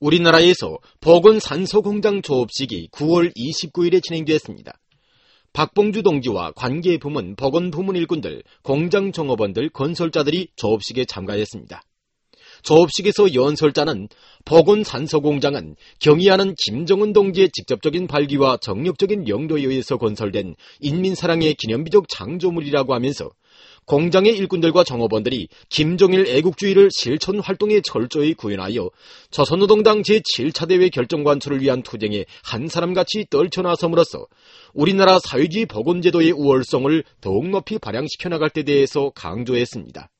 우리나라에서 복원 산소공장 조업식이 9월 29일에 진행됐습니다. 박봉주 동지와 관계부문, 복원 부문 일꾼들, 공장 종업원들, 건설자들이 조업식에 참가했습니다. 조업식에서 연설자는 복원 산소공장은 경의하는 김정은 동지의 직접적인 발기와 정력적인 영도에 의해서 건설된 인민사랑의 기념비적 창조물이라고 하면서 공장의 일꾼들과 종업원들이 김정일 애국주의를 실천 활동에 철저히 구현하여 조선노동당 제7차 대회 결정관철을 위한 투쟁에 한 사람같이 떨쳐나섬으로써 우리나라 사회주의 복원제도의 우월성을 더욱 높이 발扬시켜 나갈 데 대해서 강조했습니다.